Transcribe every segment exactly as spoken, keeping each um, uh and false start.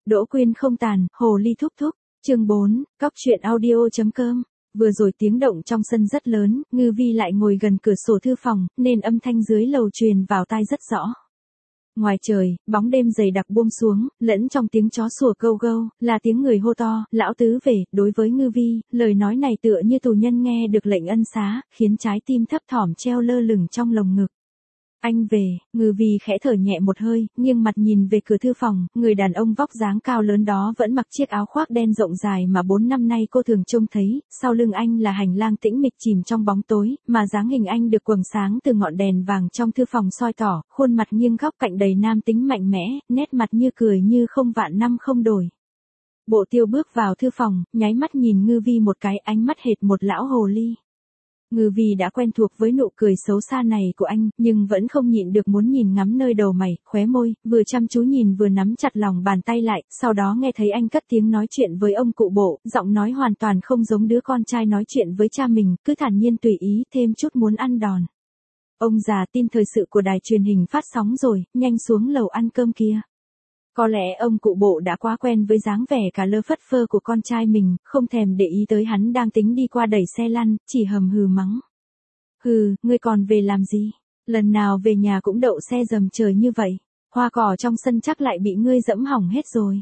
Đỗ Quyên không tàn, hồ ly thúc thúc. Chương bốn, cóc truyện audio.com. Vừa rồi tiếng động trong sân rất lớn, Ngư Vi lại ngồi gần cửa sổ thư phòng, nên âm thanh dưới lầu truyền vào tai rất rõ. Ngoài trời, bóng đêm dày đặc buông xuống, lẫn trong tiếng chó sủa gâu gâu, là tiếng người hô to, lão tứ về. Đối với Ngư Vi, lời nói này tựa như tù nhân nghe được lệnh ân xá, khiến trái tim thấp thỏm treo lơ lửng trong lồng ngực. Anh về. Ngư Vi khẽ thở nhẹ một hơi, nghiêng mặt nhìn về cửa thư phòng, người đàn ông vóc dáng cao lớn đó vẫn mặc chiếc áo khoác đen rộng dài mà bốn năm nay cô thường trông thấy, sau lưng anh là hành lang tĩnh mịch chìm trong bóng tối, mà dáng hình anh được quầng sáng từ ngọn đèn vàng trong thư phòng soi tỏ, khuôn mặt nghiêng góc cạnh đầy nam tính mạnh mẽ, nét mặt như cười như không vạn năm không đổi. Bộ Tiêu bước vào thư phòng, nháy mắt nhìn Ngư Vi một cái, ánh mắt hệt một lão hồ ly. Ngư Vi đã quen thuộc với nụ cười xấu xa này của anh, nhưng vẫn không nhịn được muốn nhìn ngắm nơi đầu mày, khóe môi, vừa chăm chú nhìn vừa nắm chặt lòng bàn tay lại, sau đó nghe thấy anh cất tiếng nói chuyện với ông cụ Bộ, giọng nói hoàn toàn không giống đứa con trai nói chuyện với cha mình, cứ thản nhiên tùy ý, thêm chút muốn ăn đòn. Ông già tin thời sự của đài truyền hình phát sóng rồi, nhanh xuống lầu ăn cơm kia. Có lẽ ông cụ Bộ đã quá quen với dáng vẻ cả lơ phất phơ của con trai mình, không thèm để ý tới hắn đang tính đi qua đẩy xe lăn, chỉ hầm hừ mắng. Hừ, ngươi còn về làm gì? Lần nào về nhà cũng đậu xe dầm trời như vậy, hoa cỏ trong sân chắc lại bị ngươi dẫm hỏng hết rồi.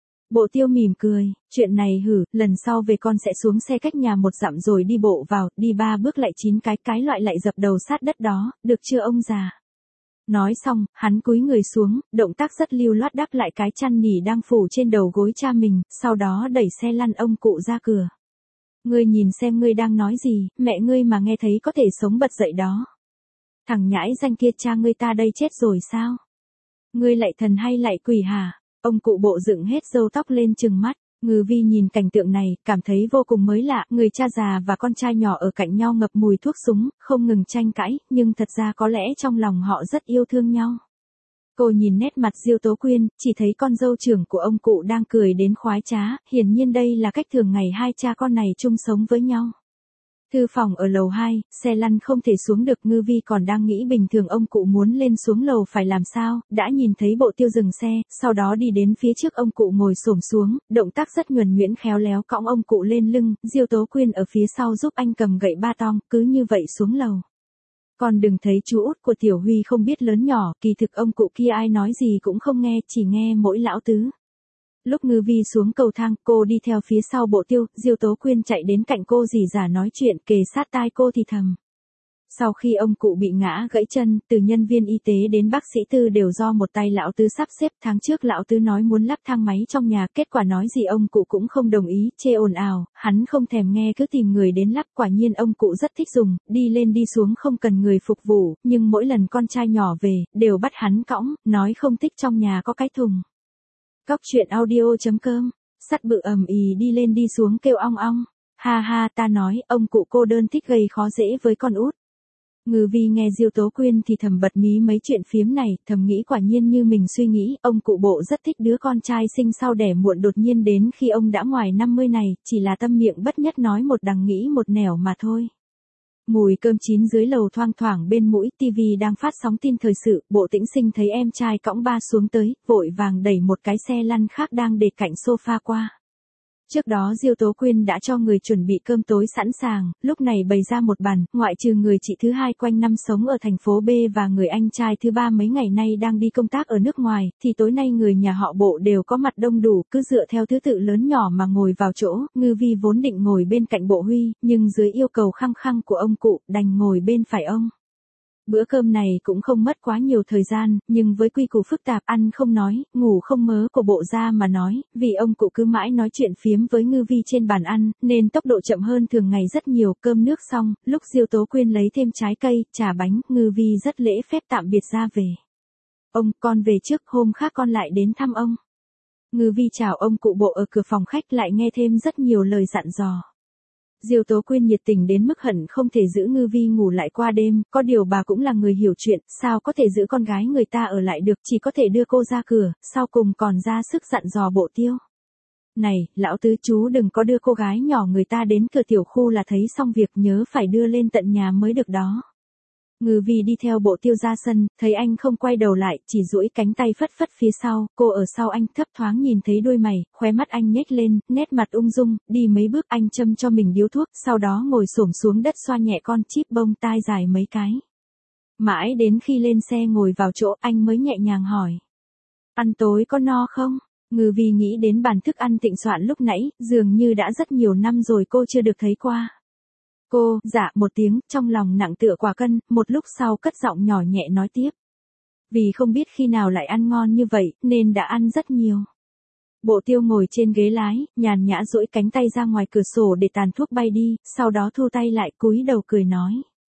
Bộ Tiêu mỉm cười, chuyện này hử, lần sau về con sẽ xuống xe cách nhà một dặm rồi đi bộ vào, đi ba bước lại chín cái, cái loại lại dập đầu sát đất đó, được chưa ông già? Nói xong, hắn cúi người xuống, động tác rất lưu loát đắp lại cái chăn nỉ đang phủ trên đầu gối cha mình, sau đó đẩy xe lăn ông cụ ra cửa. Ngươi nhìn xem ngươi đang nói gì, mẹ ngươi mà nghe thấy có thể sống bật dậy đó. Thằng nhãi danh kia cha ngươi ta đây chết rồi sao? Ngươi lại thần hay lại quỷ hả? Ông cụ Bộ dựng hết râu tóc lên trừng mắt. Ngư Vi nhìn cảnh tượng này, cảm thấy vô cùng mới lạ, người cha già và con trai nhỏ ở cạnh nhau ngập mùi thuốc súng, không ngừng tranh cãi, nhưng thật ra có lẽ trong lòng họ rất yêu thương nhau. Cô nhìn nét mặt Diêu Tố Quyên, chỉ thấy con dâu trưởng của ông cụ đang cười đến khoái trá, hiển nhiên đây là cách thường ngày hai cha con này chung sống với nhau. Thư phòng ở lầu hai, xe lăn không thể xuống được, Ngư Vi còn đang nghĩ bình thường ông cụ muốn lên xuống lầu phải làm sao, đã nhìn thấy Bộ Tiêu dừng xe, sau đó đi đến phía trước ông cụ ngồi xổm xuống, động tác rất nhuần nhuyễn khéo léo cõng ông cụ lên lưng, Diêu Tố Quyên ở phía sau giúp anh cầm gậy ba tong, cứ như vậy xuống lầu. Còn đừng thấy chú út của Tiểu Huy không biết lớn nhỏ, kỳ thực ông cụ kia ai nói gì cũng không nghe, chỉ nghe mỗi lão tứ. Lúc Ngư Vi xuống cầu thang, cô đi theo phía sau Bộ Tiêu, Diêu Tố Quyên chạy đến cạnh cô rỉ rả nói chuyện, kề sát tai cô thì thầm. Sau khi ông cụ bị ngã gãy chân, từ nhân viên y tế đến bác sĩ tư đều do một tay lão tứ sắp xếp, tháng trước lão tứ nói muốn lắp thang máy trong nhà, kết quả nói gì ông cụ cũng không đồng ý, chê ồn ào, hắn không thèm nghe cứ tìm người đến lắp, quả nhiên ông cụ rất thích dùng, đi lên đi xuống không cần người phục vụ, nhưng mỗi lần con trai nhỏ về, đều bắt hắn cõng, nói không thích trong nhà có cái thùng. Cóc truyện audio.com, sắt bự ầm ì đi lên đi xuống kêu ong ong, ha ha ta nói, ông cụ cô đơn thích gây khó dễ với con út. Ngư Vi nghe Diêu Tố Quyên thì thầm bật mí mấy chuyện phiếm này, thầm nghĩ quả nhiên như mình suy nghĩ, ông cụ Bộ rất thích đứa con trai sinh sau đẻ muộn đột nhiên đến khi ông đã ngoài năm mươi này, chỉ là tâm miệng bất nhất nói một đằng nghĩ một nẻo mà thôi. Mùi cơm chín dưới lầu thoang thoảng bên mũi, tivi đang phát sóng tin thời sự, Bộ Tĩnh Sinh thấy em trai cõng ba xuống tới, vội vàng đẩy một cái xe lăn khác đang để cạnh sofa qua. Trước đó Diêu Tố Quyên đã cho người chuẩn bị cơm tối sẵn sàng, lúc này bày ra một bàn, ngoại trừ người chị thứ hai quanh năm sống ở thành phố B và người anh trai thứ ba mấy ngày nay đang đi công tác ở nước ngoài, thì tối nay người nhà họ Bộ đều có mặt đông đủ, cứ dựa theo thứ tự lớn nhỏ mà ngồi vào chỗ. Ngư Vi vốn định ngồi bên cạnh Bộ Huy, nhưng dưới yêu cầu khăng khăng của ông cụ, đành ngồi bên phải ông. Bữa cơm này cũng không mất quá nhiều thời gian, nhưng với quy củ phức tạp ăn không nói, ngủ không mớ của Bộ gia mà nói, vì ông cụ cứ mãi nói chuyện phiếm với Ngư Vi trên bàn ăn, nên tốc độ chậm hơn thường ngày rất nhiều. Cơm nước xong, lúc Diêu Tố Quyên lấy thêm trái cây, trà bánh, Ngư Vi rất lễ phép tạm biệt ra về. Ông, con về trước, hôm khác con lại đến thăm ông. Ngư Vi chào ông cụ Bộ ở cửa phòng khách, lại nghe thêm rất nhiều lời dặn dò. Diêu Tố Quyên nhiệt tình đến mức hận không thể giữ Ngư Vi ngủ lại qua đêm, có điều bà cũng là người hiểu chuyện, sao có thể giữ con gái người ta ở lại được, chỉ có thể đưa cô ra cửa, sau cùng còn ra sức dặn dò Bộ Tiêu. Này, lão tứ chú đừng có đưa cô gái nhỏ người ta đến cửa tiểu khu là thấy xong việc, nhớ phải đưa lên tận nhà mới được đó. Ngư Vi đi theo Bộ Tiêu ra sân, thấy anh không quay đầu lại, chỉ duỗi cánh tay phất phất phía sau, cô ở sau anh thấp thoáng nhìn thấy đôi mày, khóe mắt anh nhếch lên, nét mặt ung dung, đi mấy bước anh châm cho mình điếu thuốc, sau đó ngồi xổm xuống đất xoa nhẹ con chip bông tai dài mấy cái. Mãi đến khi lên xe ngồi vào chỗ anh mới nhẹ nhàng hỏi. Ăn tối có no không? Ngư Vi nghĩ đến bàn thức ăn thịnh soạn lúc nãy, dường như đã rất nhiều năm rồi cô chưa được thấy qua. Cô, dạ một tiếng, trong lòng nặng tựa quả cân, một lúc sau cất giọng nhỏ nhẹ nói tiếp. Vì không biết khi nào lại ăn ngon như vậy, nên đã ăn rất nhiều. Bộ Tiêu ngồi trên ghế lái, nhàn nhã duỗi cánh tay ra ngoài cửa sổ để tàn thuốc bay đi, sau đó thu tay lại cúi đầu cười nói.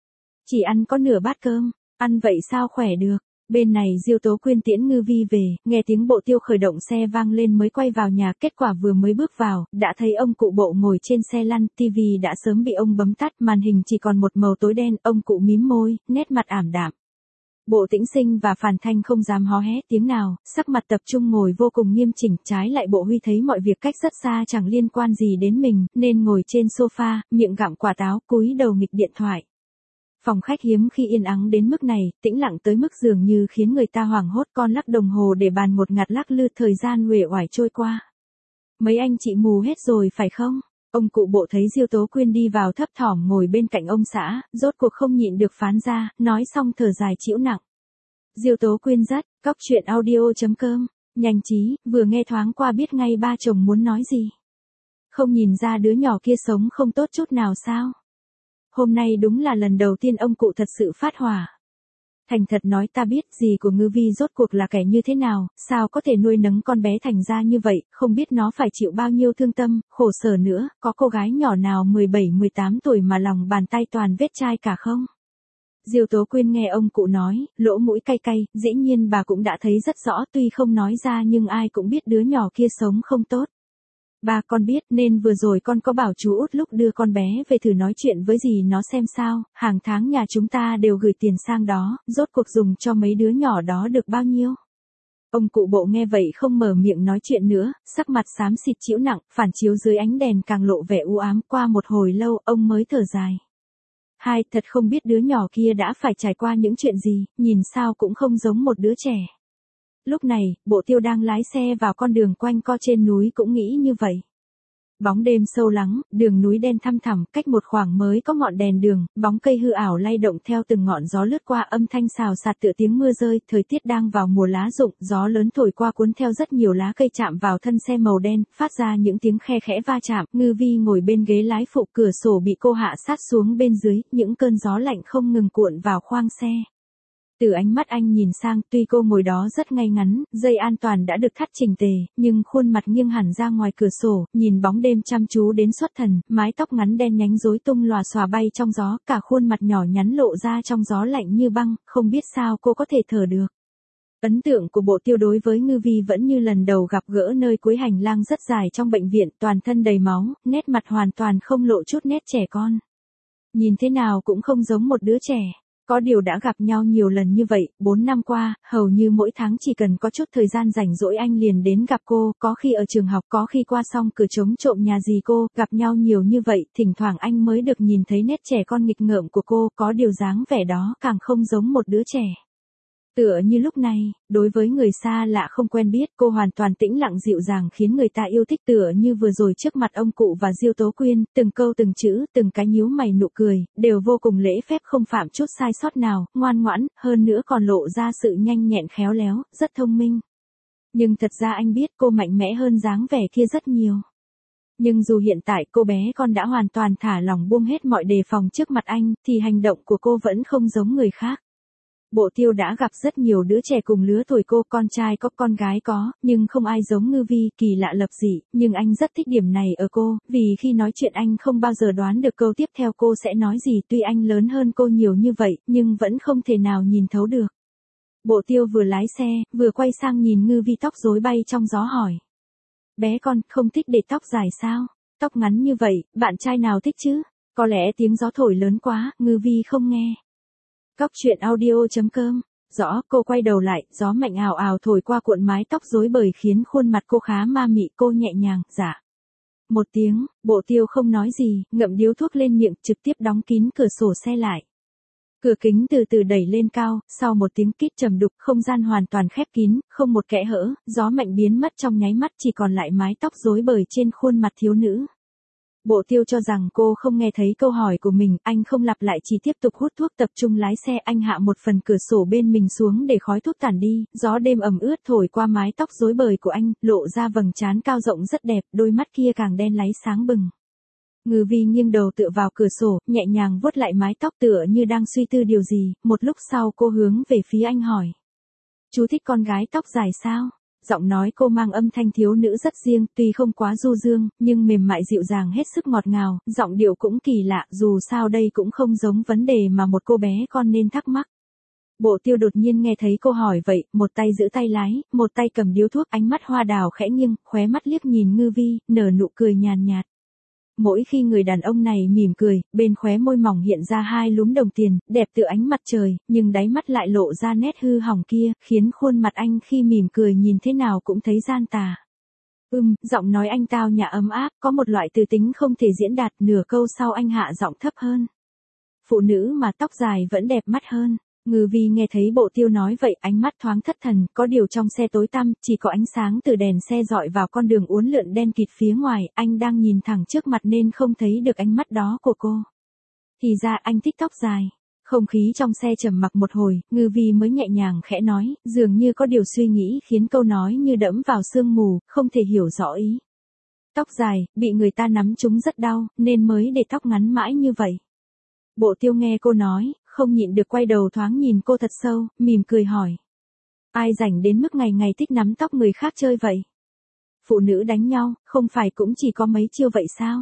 Chỉ ăn có nửa bát cơm, ăn vậy sao khỏe được. Bên này Diêu Tố Quyên tiễn Ngư Vi về, nghe tiếng Bộ Tiêu khởi động xe vang lên mới quay vào nhà, kết quả vừa mới bước vào, đã thấy ông cụ Bộ ngồi trên xe lăn, tivi đã sớm bị ông bấm tắt, màn hình chỉ còn một màu tối đen, ông cụ mím môi, nét mặt ảm đạm. Bộ Tĩnh Sinh và Phàn Thanh không dám hó hé tiếng nào, sắc mặt tập trung ngồi vô cùng nghiêm chỉnh, trái lại Bộ Huy thấy mọi việc cách rất xa chẳng liên quan gì đến mình, nên ngồi trên sofa, miệng gặm quả táo, cúi đầu nghịch điện thoại. Phòng khách hiếm khi yên ắng đến mức này, tĩnh lặng tới mức dường như khiến người ta hoảng hốt, con lắc đồng hồ để bàn một ngặt lắc lư, thời gian uể oải trôi qua. Mấy anh chị mù hết rồi phải không? Ông cụ Bộ thấy Diêu Tố Quyên đi vào thấp thỏm ngồi bên cạnh ông xã, rốt cuộc không nhịn được phán ra, nói xong thở dài chịu nặng. Diêu Tố Quyên rất, cóc truyện audio chấm com, nhanh trí, vừa nghe thoáng qua biết ngay ba chồng muốn nói gì. Không nhìn ra đứa nhỏ kia sống không tốt chút nào sao? Hôm nay đúng là lần đầu tiên ông cụ thật sự phát hỏa. Thành thật nói ta biết gì của Ngư Vi rốt cuộc là kẻ như thế nào, sao có thể nuôi nấng con bé thành ra như vậy, không biết nó phải chịu bao nhiêu thương tâm, khổ sở nữa, có cô gái nhỏ nào mười bảy mười tám tuổi mà lòng bàn tay toàn vết chai cả không? Diêu Tố Quyên nghe ông cụ nói, lỗ mũi cay cay, dĩ nhiên bà cũng đã thấy rất rõ, tuy không nói ra nhưng ai cũng biết đứa nhỏ kia sống không tốt. Bà con biết nên vừa rồi con có bảo chú Út lúc đưa con bé về thử nói chuyện với dì nó xem sao, hàng tháng nhà chúng ta đều gửi tiền sang đó, rốt cuộc dùng cho mấy đứa nhỏ đó được bao nhiêu. Ông cụ Bộ nghe vậy không mở miệng nói chuyện nữa, sắc mặt xám xịt chịu nặng, phản chiếu dưới ánh đèn càng lộ vẻ u ám, qua một hồi lâu ông mới thở dài. Hai, thật không biết đứa nhỏ kia đã phải trải qua những chuyện gì, nhìn sao cũng không giống một đứa trẻ. Lúc này, Bộ Tiêu đang lái xe vào con đường quanh co trên núi cũng nghĩ như vậy. Bóng đêm sâu lắng, đường núi đen thăm thẳm, cách một khoảng mới có ngọn đèn đường, bóng cây hư ảo lay động theo từng ngọn gió lướt qua, âm thanh xào xạc tựa tiếng mưa rơi, thời tiết đang vào mùa lá rụng, gió lớn thổi qua cuốn theo rất nhiều lá cây chạm vào thân xe màu đen, phát ra những tiếng khe khẽ va chạm. Ngư Vi ngồi bên ghế lái phụ, cửa sổ bị cô hạ sát xuống bên dưới, những cơn gió lạnh không ngừng cuộn vào khoang xe. Từ ánh mắt anh nhìn sang, tuy cô ngồi đó rất ngay ngắn, dây an toàn đã được thắt chỉnh tề, nhưng khuôn mặt nghiêng hẳn ra ngoài cửa sổ, nhìn bóng đêm chăm chú đến xuất thần, mái tóc ngắn đen nhánh rối tung lòa xòa bay trong gió, cả khuôn mặt nhỏ nhắn lộ ra trong gió lạnh như băng, không biết sao cô có thể thở được. Ấn tượng của Bộ Tiêu đối với Ngư Vi vẫn như lần đầu gặp gỡ, nơi cuối hành lang rất dài trong bệnh viện, toàn thân đầy máu, nét mặt hoàn toàn không lộ chút nét trẻ con. Nhìn thế nào cũng không giống một đứa trẻ. Có điều đã gặp nhau nhiều lần như vậy, bốn năm qua, hầu như mỗi tháng chỉ cần có chút thời gian rảnh rỗi anh liền đến gặp cô, có khi ở trường học, có khi qua xong cửa trống trộm nhà dì cô, gặp nhau nhiều như vậy, thỉnh thoảng anh mới được nhìn thấy nét trẻ con nghịch ngợm của cô, có điều dáng vẻ đó càng không giống một đứa trẻ. Tựa như lúc này, đối với người xa lạ không quen biết, cô hoàn toàn tĩnh lặng dịu dàng khiến người ta yêu thích, tựa như vừa rồi trước mặt ông cụ và Diêu Tố Quyên, từng câu từng chữ, từng cái nhíu mày nụ cười, đều vô cùng lễ phép không phạm chút sai sót nào, ngoan ngoãn, hơn nữa còn lộ ra sự nhanh nhẹn khéo léo, rất thông minh. Nhưng thật ra anh biết cô mạnh mẽ hơn dáng vẻ kia rất nhiều. Nhưng dù hiện tại cô bé con đã hoàn toàn thả lỏng buông hết mọi đề phòng trước mặt anh, thì hành động của cô vẫn không giống người khác. Bộ Tiêu đã gặp rất nhiều đứa trẻ cùng lứa tuổi cô, con trai có, con gái có, nhưng không ai giống Ngư Vi, kỳ lạ lập dị, nhưng anh rất thích điểm này ở cô, vì khi nói chuyện anh không bao giờ đoán được câu tiếp theo cô sẽ nói gì, tuy anh lớn hơn cô nhiều như vậy, nhưng vẫn không thể nào nhìn thấu được. Bộ Tiêu vừa lái xe, vừa quay sang nhìn Ngư Vi tóc rối bay trong gió hỏi. Bé con, không thích để tóc dài sao? Tóc ngắn như vậy, bạn trai nào thích chứ? Có lẽ tiếng gió thổi lớn quá, Ngư Vi không nghe. Cóc truyện audio chấm com, rõ, cô quay đầu lại, gió mạnh ào ào thổi qua cuộn mái tóc rối bời khiến khuôn mặt cô khá ma mị, cô nhẹ nhàng, dạ. Một tiếng, Bộ Tiêu không nói gì, ngậm điếu thuốc lên miệng, trực tiếp đóng kín cửa sổ xe lại. Cửa kính từ từ đẩy lên cao, sau một tiếng kít trầm đục, không gian hoàn toàn khép kín, không một kẽ hở, gió mạnh biến mất trong nháy mắt, chỉ còn lại mái tóc rối bời trên khuôn mặt thiếu nữ. Bộ Tiêu cho rằng cô không nghe thấy câu hỏi của mình, anh không lặp lại, chỉ tiếp tục hút thuốc, tập trung lái xe. Anh hạ một phần cửa sổ bên mình xuống để khói thuốc tản đi, gió đêm ẩm ướt thổi qua mái tóc rối bời của anh, lộ ra vầng trán cao rộng rất đẹp, đôi mắt kia càng đen láy sáng bừng. Ngư Vi nghiêng đầu tựa vào cửa sổ, nhẹ nhàng vuốt lại mái tóc tựa như đang suy tư điều gì, một lúc sau cô hướng về phía anh hỏi. Chú thích con gái tóc dài sao? Giọng nói cô mang âm thanh thiếu nữ rất riêng, tuy không quá du dương, nhưng mềm mại dịu dàng hết sức ngọt ngào, giọng điệu cũng kỳ lạ, dù sao đây cũng không giống vấn đề mà một cô bé con nên thắc mắc. Bộ Tiêu đột nhiên nghe thấy cô hỏi vậy, một tay giữ tay lái, một tay cầm điếu thuốc, ánh mắt hoa đào khẽ nghiêng, khóe mắt liếc nhìn Ngư Vi, nở nụ cười nhàn nhạt. Mỗi khi người đàn ông này mỉm cười, bên khóe môi mỏng hiện ra hai lúm đồng tiền, đẹp tựa ánh mặt trời, nhưng đáy mắt lại lộ ra nét hư hỏng kia, khiến khuôn mặt anh khi mỉm cười nhìn thế nào cũng thấy gian tà. Ừm, giọng nói anh tao nhã ấm áp, có một loại từ tính không thể diễn đạt, nửa câu sau anh hạ giọng thấp hơn. Phụ nữ mà tóc dài vẫn đẹp mắt hơn. Ngư Vi nghe thấy Bộ Tiêu nói vậy, ánh mắt thoáng thất thần, có điều trong xe tối tăm, chỉ có ánh sáng từ đèn xe dọi vào con đường uốn lượn đen kịt phía ngoài, anh đang nhìn thẳng trước mặt nên không thấy được ánh mắt đó của cô. Thì ra anh thích tóc dài. Không khí trong xe trầm mặc một hồi, Ngư Vi mới nhẹ nhàng khẽ nói, dường như có điều suy nghĩ khiến câu nói như đẫm vào sương mù, không thể hiểu rõ ý. Tóc dài, bị người ta nắm trúng rất đau, nên mới để tóc ngắn mãi như vậy. Bộ Tiêu nghe cô nói, không nhịn được quay đầu thoáng nhìn cô thật sâu, mỉm cười hỏi. Ai rảnh đến mức ngày ngày thích nắm tóc người khác chơi vậy? Phụ nữ đánh nhau, không phải cũng chỉ có mấy chiêu vậy sao?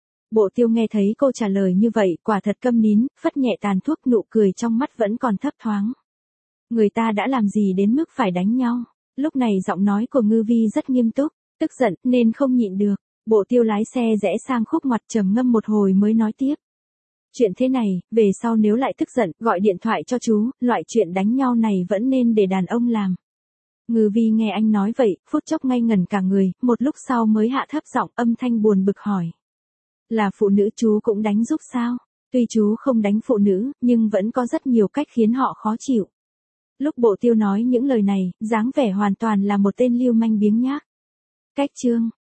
Bộ Tiêu nghe thấy cô trả lời như vậy, quả thật câm nín, phất nhẹ tàn thuốc, nụ cười trong mắt vẫn còn thấp thoáng. Người ta đã làm gì đến mức phải đánh nhau? Lúc này giọng nói của Ngư Vi rất nghiêm túc, tức giận, nên không nhịn được. Bộ Tiêu lái xe rẽ sang khúc ngoặt, trầm ngâm một hồi mới nói tiếp. Chuyện thế này, về sau nếu lại tức giận, gọi điện thoại cho chú, loại chuyện đánh nhau này vẫn nên để đàn ông làm. Ngư Vi nghe anh nói vậy, phút chốc ngây ngẩn cả người, một lúc sau mới hạ thấp giọng, âm thanh buồn bực hỏi. Là phụ nữ chú cũng đánh giúp sao? Tuy chú không đánh phụ nữ, nhưng vẫn có rất nhiều cách khiến họ khó chịu. Lúc Bộ Tiêu nói những lời này, dáng vẻ hoàn toàn là một tên lưu manh biếng nhác. Cách chương